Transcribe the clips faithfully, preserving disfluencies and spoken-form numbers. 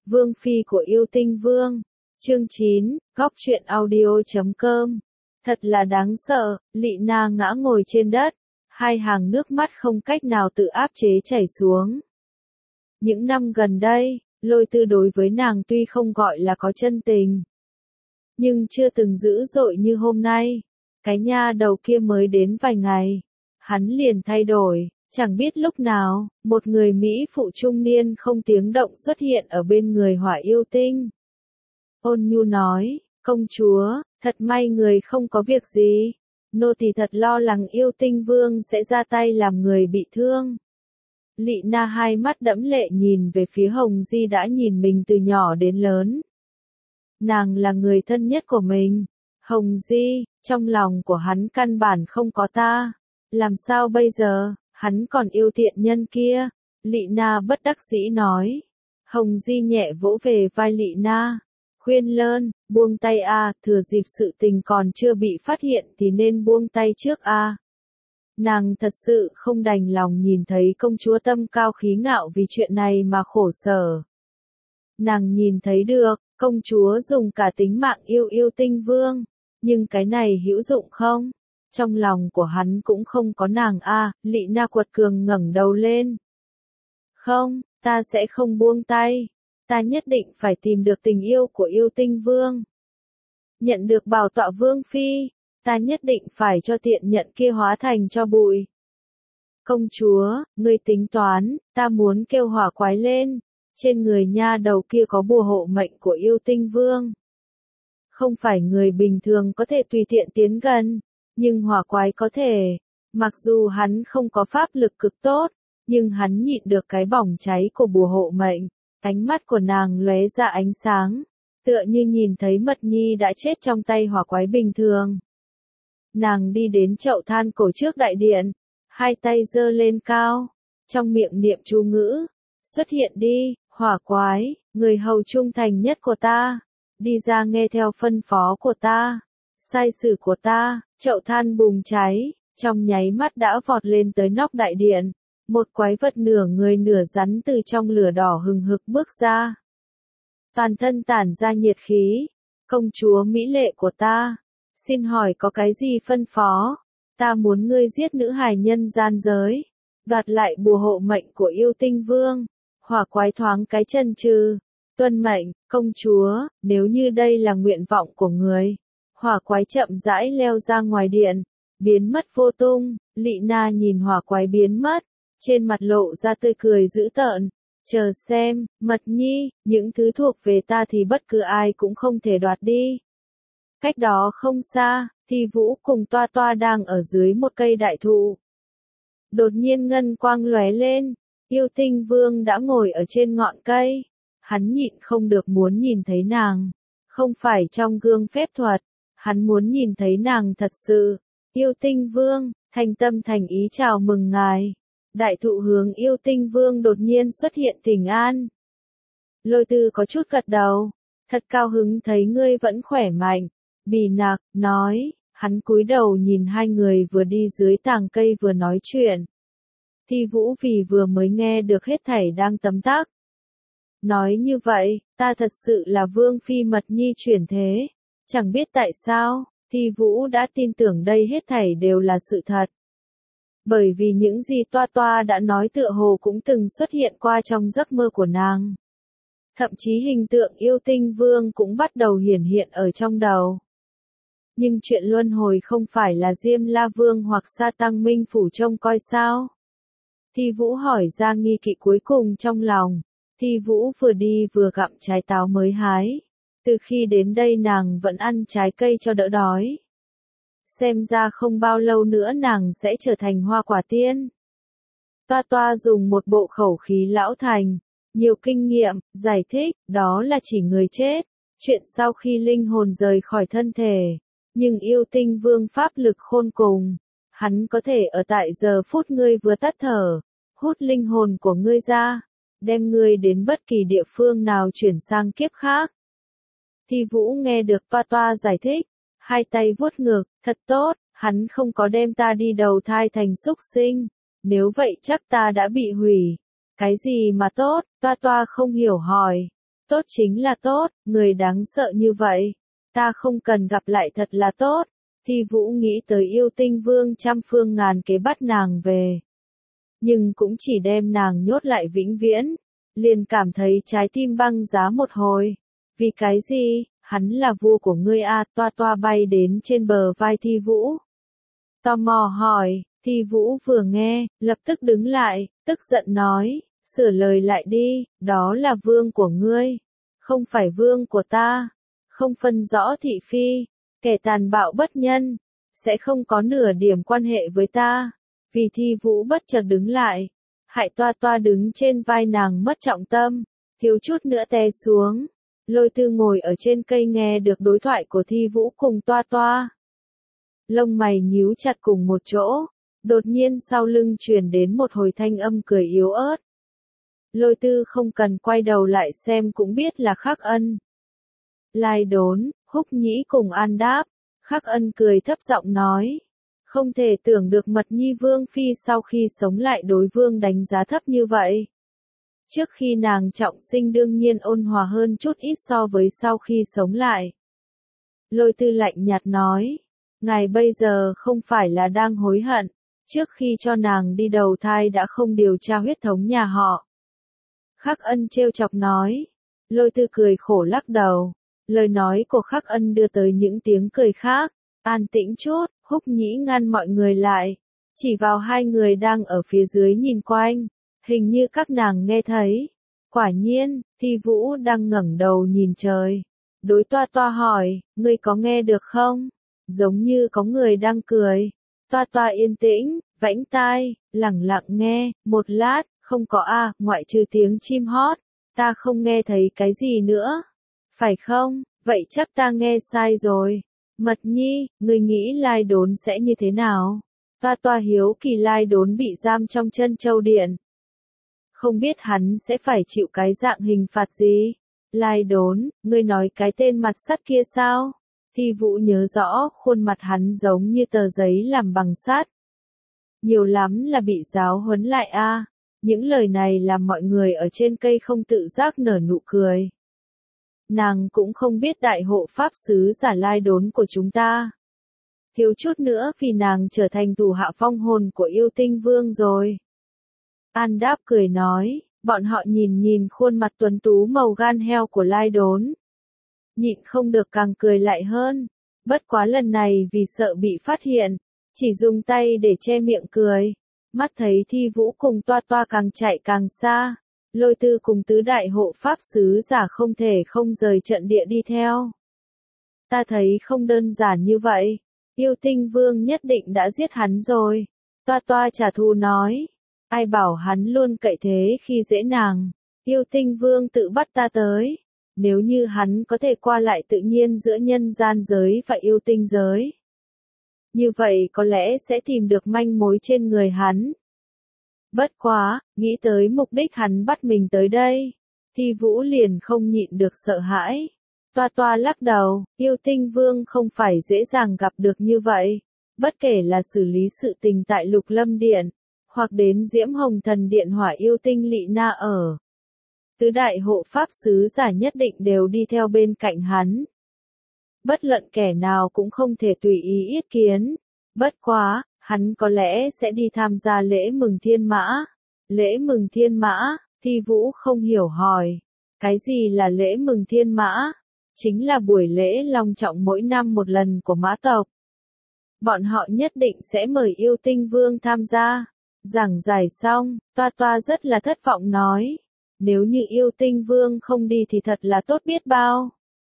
Vương phi của yêu tinh vương. Chương chín, góc truyện audio chấm com. Thật là đáng sợ, Lị Na ngã ngồi trên đất, hai hàng nước mắt không cách nào tự áp chế chảy xuống. Những năm gần đây, Lôi Tư đối với nàng tuy không gọi là có chân tình, nhưng chưa từng dữ dội như hôm nay. Cái nha đầu kia mới đến vài ngày, hắn liền thay đổi, chẳng biết lúc nào, một người Mỹ phụ trung niên không tiếng động xuất hiện ở bên người Hỏa Yêu Tinh. Ôn nhu nói, công chúa, thật may người không có việc gì, nô tỳ thật lo lắng Yêu Tinh Vương sẽ ra tay làm người bị thương. Lị Na hai mắt đẫm lệ nhìn về phía Hồng Di đã nhìn mình từ nhỏ đến lớn. Nàng là người thân nhất của mình. Hồng Di, trong lòng của hắn căn bản không có ta. Làm sao bây giờ, hắn còn yêu tiện nhân kia? Lị Na bất đắc dĩ nói. Hồng Di nhẹ vỗ về vai Lị Na. Khuyên lơn, buông tay a, thừa dịp sự tình còn chưa bị phát hiện thì nên buông tay trước a. Nàng thật sự không đành lòng nhìn thấy công chúa tâm cao khí ngạo vì chuyện này mà khổ sở. Nàng nhìn thấy được, công chúa dùng cả tính mạng yêu Yêu Tinh Vương, nhưng cái này hữu dụng không? Trong lòng của hắn cũng không có nàng a. À, Lị Na quật cường ngẩng đầu lên. Không, ta sẽ không buông tay, ta nhất định phải tìm được tình yêu của Yêu Tinh Vương. Nhận được bảo tọa vương phi, ta nhất định phải cho tiện nhận kia hóa thành cho bụi. Công chúa, ngươi tính toán, ta muốn kêu hỏa quái lên, trên người nha đầu kia có bùa hộ mệnh của Yêu Tinh Vương. Không phải người bình thường có thể tùy tiện tiến gần, nhưng hỏa quái có thể. Mặc dù hắn không có pháp lực cực tốt, nhưng hắn nhịn được cái bỏng cháy của bùa hộ mệnh. Ánh mắt của nàng lóe ra ánh sáng, tựa như nhìn thấy Mật Nhi đã chết trong tay hỏa quái bình thường. Nàng đi đến chậu than cổ trước đại điện, hai tay giơ lên cao, trong miệng niệm chú ngữ. Xuất hiện đi, hỏa quái, người hầu trung thành nhất của ta, đi ra nghe theo phân phó của ta, sai sử của ta. Chậu than bùng cháy, trong nháy mắt đã vọt lên tới nóc đại điện. Một quái vật nửa người nửa rắn từ trong lửa đỏ hừng hực bước ra. Toàn thân tản ra nhiệt khí. Công chúa mỹ lệ của ta, xin hỏi có cái gì phân phó? Ta muốn ngươi giết nữ hài nhân gian giới, đoạt lại bùa hộ mệnh của Yêu Tinh Vương. Hỏa quái thoáng cái chân chừ, tuân mệnh, công chúa, nếu như đây là nguyện vọng của người. Hỏa quái chậm rãi leo ra ngoài điện, biến mất vô tung. Lị Na nhìn hỏa quái biến mất, trên mặt lộ ra tươi cười dữ tợn. Chờ xem, Mật Nhi, những thứ thuộc về ta thì bất cứ ai cũng không thể đoạt đi. Cách đó không xa, Thi Vũ cùng Toa Toa đang ở dưới một cây đại thụ. Đột nhiên ngân quang lóe lên, Yêu Tinh Vương đã ngồi ở trên ngọn cây. Hắn nhịn không được muốn nhìn thấy nàng, không phải trong gương phép thuật, hắn muốn nhìn thấy nàng thật sự. Yêu Tinh Vương, thành tâm thành ý chào mừng ngài. Đại thụ hướng Yêu Tinh Vương đột nhiên xuất hiện thỉnh an. Lôi Tư có chút gật đầu, thật cao hứng thấy ngươi vẫn khỏe mạnh. Bì Nạc nói, hắn cúi đầu nhìn hai người vừa đi dưới tàng cây vừa nói chuyện. Thi Vũ vì vừa mới nghe được hết thảy đang tấm tắc. Nói như vậy, ta thật sự là Vương phi Mật Nhi chuyển thế. Chẳng biết tại sao, Thi Vũ đã tin tưởng đây hết thảy đều là sự thật. Bởi vì những gì Toa Toa đã nói tựa hồ cũng từng xuất hiện qua trong giấc mơ của nàng. Thậm chí hình tượng Yêu Tinh Vương cũng bắt đầu hiển hiện ở trong đầu. Nhưng chuyện luân hồi không phải là Diêm La Vương hoặc Sa Tăng Minh Phủ trông coi sao? Thi Vũ hỏi ra nghi kỵ cuối cùng trong lòng. Thi Vũ vừa đi vừa gặm trái táo mới hái. Từ khi đến đây nàng vẫn ăn trái cây cho đỡ đói. Xem ra không bao lâu nữa nàng sẽ trở thành hoa quả tiên. Toa Toa dùng một bộ khẩu khí lão thành, nhiều kinh nghiệm, giải thích, đó là chỉ người chết. Chuyện sau khi linh hồn rời khỏi thân thể. Nhưng Yêu Tinh Vương pháp lực khôn cùng. Hắn có thể ở tại giờ phút ngươi vừa tắt thở, hút linh hồn của ngươi ra, đem ngươi đến bất kỳ địa phương nào chuyển sang kiếp khác. Thi Vũ nghe được Toa Toa giải thích, hai tay vuốt ngực, thật tốt, hắn không có đem ta đi đầu thai thành súc sinh, nếu vậy chắc ta đã bị hủy. Cái gì mà tốt? Toa Toa không hiểu hỏi. Tốt chính là tốt, người đáng sợ như vậy. Ta không cần gặp lại thật là tốt. Thi Vũ nghĩ tới Yêu Tinh Vương trăm phương ngàn kế bắt nàng về. Nhưng cũng chỉ đem nàng nhốt lại vĩnh viễn. Liền cảm thấy trái tim băng giá một hồi. Vì cái gì? Hắn là vua của ngươi a. Toa Toa bay đến trên bờ vai Thi Vũ. Tò mò hỏi, Thi Vũ vừa nghe, lập tức đứng lại, tức giận nói, sửa lời lại đi, đó là vương của ngươi, không phải vương của ta, không phân rõ thị phi, kẻ tàn bạo bất nhân, sẽ không có nửa điểm quan hệ với ta. Vì Thi Vũ bất chợt đứng lại, hại Toa Toa đứng trên vai nàng mất trọng tâm, thiếu chút nữa té xuống. Lôi Tư ngồi ở trên cây nghe được đối thoại của Thi Vũ cùng Toa Toa. Lông mày nhíu chặt cùng một chỗ, đột nhiên sau lưng truyền đến một hồi thanh âm cười yếu ớt. Lôi Tư không cần quay đầu lại xem cũng biết là Khắc Ân. Lai Đốn, Húc Nhĩ cùng An đáp, Khắc Ân cười thấp giọng nói, không thể tưởng được Mật Nhi Vương Phi sau khi sống lại đối vương đánh giá thấp như vậy. Trước khi nàng trọng sinh đương nhiên ôn hòa hơn chút ít so với sau khi sống lại. Lôi Tư lạnh nhạt nói, ngài bây giờ không phải là đang hối hận, trước khi cho nàng đi đầu thai đã không điều tra huyết thống nhà họ. Khắc Ân trêu chọc nói, Lôi Tư cười khổ lắc đầu, lời nói của Khắc Ân đưa tới những tiếng cười khác, an tĩnh chút, Húc Nhĩ ngăn mọi người lại, chỉ vào hai người đang ở phía dưới nhìn quanh, hình như các nàng nghe thấy. Quả nhiên, Thi Vũ đang ngẩng đầu nhìn trời, đối Toa Toa hỏi, ngươi có nghe được không? Giống như có người đang cười. Toa Toa yên tĩnh, vãnh tai, lẳng lặng nghe, một lát, không có a, ngoại trừ tiếng chim hót, ta không nghe thấy cái gì nữa. Phải không? Vậy chắc ta nghe sai rồi. Mật Nhi, ngươi nghĩ Lai Đốn sẽ như thế nào? Toa Toa hiếu kỳ Lai Đốn bị giam trong Chân Châu Điện. Không biết hắn sẽ phải chịu cái dạng hình phạt gì? Lai Đốn, ngươi nói cái tên mặt sắt kia sao? Thi Vũ nhớ rõ khuôn mặt hắn giống như tờ giấy làm bằng sắt. Nhiều lắm là bị giáo huấn lại a. À. Những lời này làm mọi người ở trên cây không tự giác nở nụ cười. Nàng cũng không biết đại hộ pháp sứ giả Lai Đốn của chúng ta. Thiếu chút nữa vì nàng trở thành thủ hạ phong hồn của Yêu Tinh Vương rồi. An đáp cười nói, bọn họ nhìn nhìn khuôn mặt tuấn tú màu gan heo của Lai Đốn. Nhịn không được càng cười lại hơn. Bất quá lần này vì sợ bị phát hiện, chỉ dùng tay để che miệng cười. Mắt thấy Thi Vũ cùng Toa Toa càng chạy càng xa. Lôi Tư cùng tứ đại hộ pháp sứ giả không thể không rời trận địa đi theo. Ta thấy không đơn giản như vậy. Yêu Tinh Vương nhất định đã giết hắn rồi. Toa Toa trả thù nói. Ai bảo hắn luôn cậy thế khi dễ nàng. Yêu Tinh Vương tự bắt ta tới. Nếu như hắn có thể qua lại tự nhiên giữa nhân gian giới và yêu tinh giới. Như vậy có lẽ sẽ tìm được manh mối trên người hắn. Bất quá, nghĩ tới mục đích hắn bắt mình tới đây. Thi Vũ liền không nhịn được sợ hãi. Toa Toa lắc đầu, Yêu Tinh Vương không phải dễ dàng gặp được như vậy. Bất kể là xử lý sự tình tại Lục Lâm Điện, hoặc đến Diễm Hồng Thần Điện Hỏa Yêu Tinh Lị Na ở. Tứ đại hộ pháp sứ giả nhất định đều đi theo bên cạnh hắn. Bất luận kẻ nào cũng không thể tùy ý yết kiến. Bất quá, hắn có lẽ sẽ đi tham gia lễ mừng thiên mã. Lễ mừng thiên mã, Thi Vũ không hiểu hỏi. Cái gì là lễ mừng thiên mã? Chính là buổi lễ long trọng mỗi năm một lần của mã tộc. Bọn họ nhất định sẽ mời Yêu Tinh Vương tham gia. Giảng giải xong, Toa Toa rất là thất vọng nói. Nếu như Yêu Tinh Vương không đi thì thật là tốt biết bao.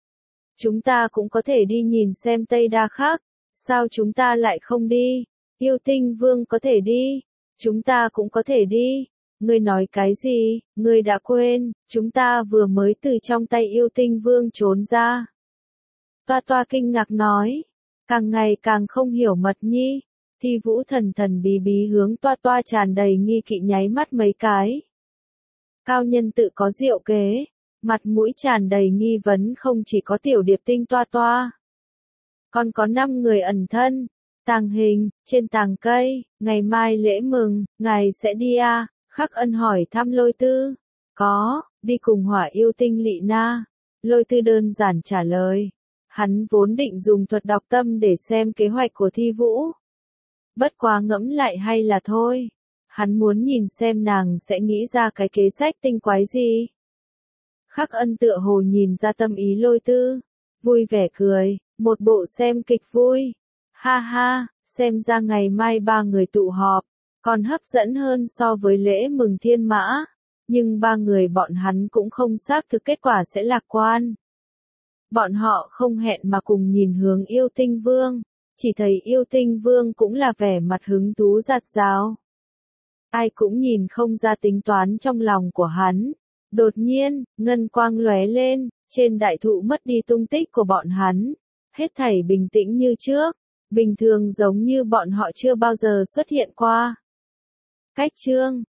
Chúng ta cũng có thể đi nhìn xem Tây Đa khác. Sao chúng ta lại không đi? Yêu Tinh Vương có thể đi. Chúng ta cũng có thể đi. Ngươi nói cái gì? Ngươi đã quên, chúng ta vừa mới từ trong tay Yêu Tinh Vương trốn ra. Toa Toa kinh ngạc nói. Càng ngày càng không hiểu Mật Nhi. Thi Vũ thần thần bí bí hướng Toa Toa tràn đầy nghi kỵ nháy mắt mấy cái. Cao nhân tự có diệu kế, mặt mũi tràn đầy nghi vấn không chỉ có Tiểu Điệp Tinh Toa Toa. Còn có năm người ẩn thân, tàng hình, trên tàng cây, ngày mai lễ mừng, ngài sẽ đi à? Khắc Ân hỏi thăm Lôi Tư. Có, Đi cùng Hỏa yêu tinh Lị Na. Lôi Tư đơn giản trả lời. Hắn vốn định dùng thuật đọc tâm để xem kế hoạch của Thi Vũ. Bất quá ngẫm lại hay là thôi. Hắn muốn nhìn xem nàng sẽ nghĩ ra cái kế sách tinh quái gì. Khắc Ân tựa hồ nhìn ra tâm ý Lôi Tư. Vui vẻ cười, một bộ xem kịch vui. Ha ha, xem ra ngày mai ba người tụ họp, còn hấp dẫn hơn so với lễ mừng thiên mã. Nhưng ba người bọn hắn cũng không xác thực kết quả sẽ lạc quan. Bọn họ không hẹn mà cùng nhìn hướng Yêu Tinh Vương, chỉ thấy Yêu Tinh Vương cũng là vẻ mặt hứng thú rạt rào. Ai cũng nhìn không ra tính toán trong lòng của hắn. Đột nhiên, ngân quang lóe lên, trên đại thụ mất đi tung tích của bọn hắn. Hết thảy bình tĩnh như trước, bình thường giống như bọn họ chưa bao giờ xuất hiện qua. Cách chương